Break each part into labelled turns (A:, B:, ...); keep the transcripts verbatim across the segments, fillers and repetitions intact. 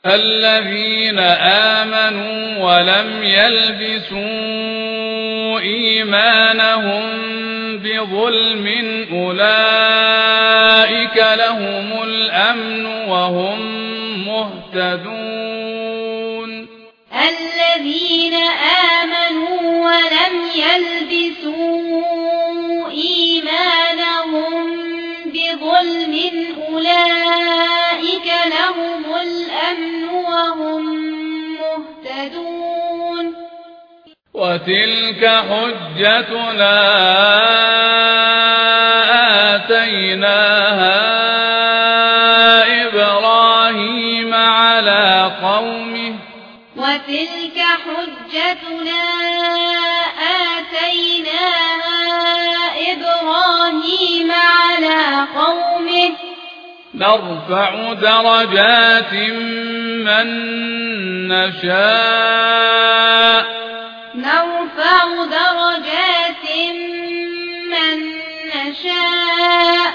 A: الذين آمنوا ولم يلبسوا إيمانهم بظلم أولئك لهم الأمن وهم مهتدون
B: الذين آمنوا ولم يلبسوا إيمانهم بظلم أولئك لهم الأمن وهم مهتدون
A: وتلك حجتنا آتيناها إبراهيم على قومه
B: وتلك حجتنا آتيناها إبراهيم على قومه
A: نرفع درجات من نشاء
B: نرفع درجات من نشاء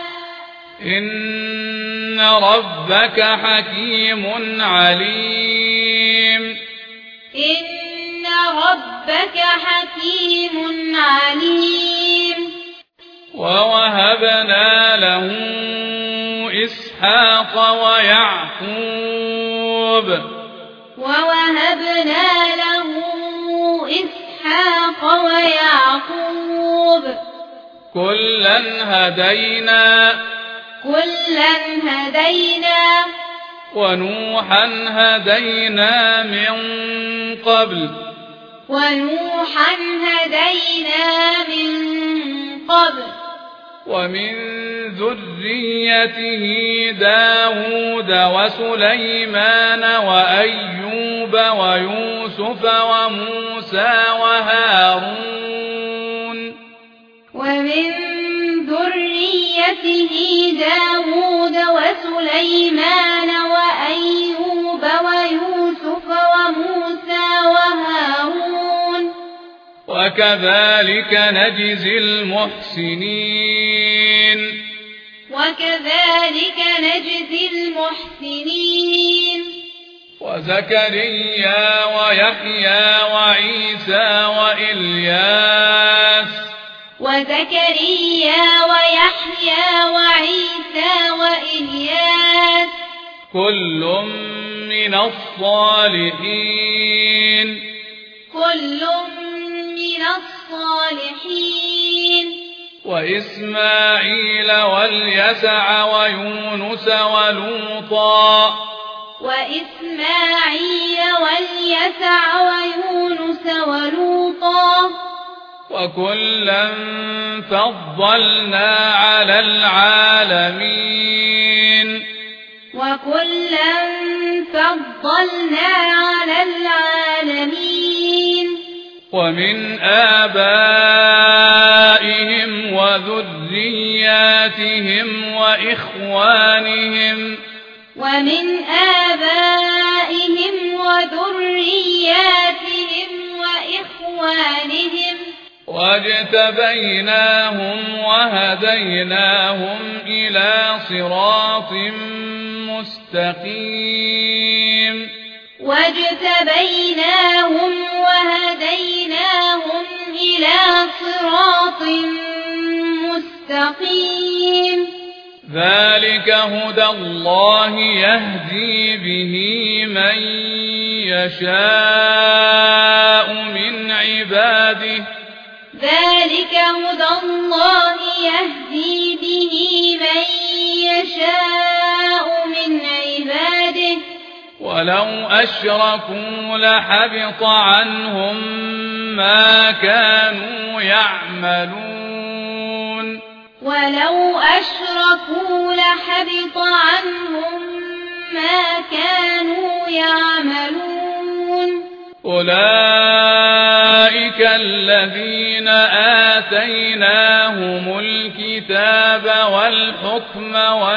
A: إن ربك حكيم عليم
B: إن ربك حكيم عليم
A: ووهبنا له إسحاق ويعقوب
B: ووهبنا له إسحاق ويعقوب
A: كلا هدينا
B: كلا هدينا
A: ونوحا هدينا من قبل
B: ونوحا هدينا من قبل
A: ومن ذريته داود وسليمان وأيوب ويوسف وموسى وهارون
B: ومن ذريته داود وسليمان وأيوب ويوسف وموسى وهارون
A: وكذلك نجزي المحسنين
B: وكذلك نجزي المحسنين
A: وزكريا ويحيى وعيسى وإلياس
B: وزكريا ويحيى وعيسى وإلياس
A: كل من الصالحين
B: كل من الصالحين
A: وإسماعيل واليسع ويونس ولوطا
B: وإسماعيل واليسع ويونس ولوطا
A: وكلا فضلنا على العالمين
B: وكلا فضلنا على العالمين
A: ومن آبائهم وذرياتهم وإخوانهم
B: ومن آبائهم وذرياتهم وإخوانهم
A: واجتبيناهم وهديناهم إلى صراط مستقيم
B: واجتبيناهم وهديناهم إلى صراط مستقيم
A: ذلك هدى الله يهدي به من يشاء من عباده
B: ذلك هدى الله يهدي به من يشاء من عباده
A: ولو أشركوا لحبط عنهم ما كانوا يعملون
B: ولو أشركوا لحبط عنهم ما كانوا يعملون
A: أولئك الذين آتيناهم الكتاب والحكم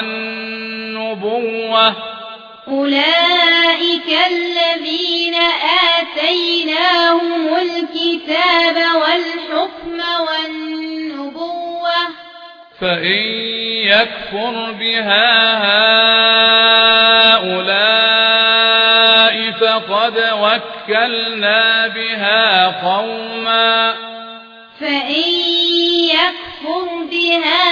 A: والنبوة
B: أولئك الذين آتيناهم الكتاب والحكم والنبوة
A: فإن يكفر بها فقد وكلنا بها قوما
B: فإن يكفر بها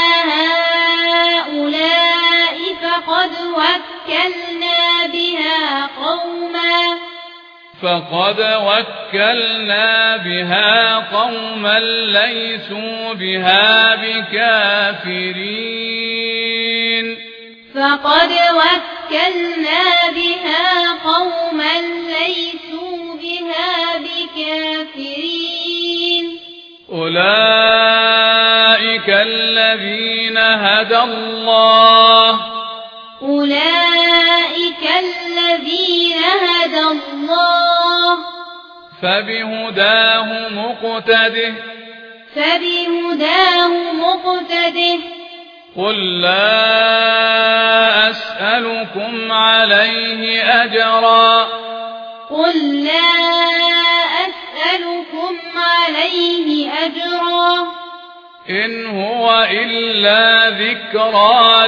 B: هؤلاء فقد وكلنا بها قوما
A: فقد وكلنا بها قوما ليسوا بها بكافرين
B: فقد وكلنا بها قوما ليسوا بها بكافرين
A: أولئك الذين هدى الله
B: أولئك الذين هدى الله
A: فبهداه مقتده
B: فبهداه مقتده
A: قل لا أسألكم عليه أجرا
B: قل لا أسألكم عليه أجرا
A: إن هو إلا ذكرى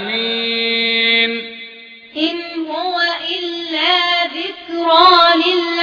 A: للعالمين
B: إن هو إلا ذكرى للعالمين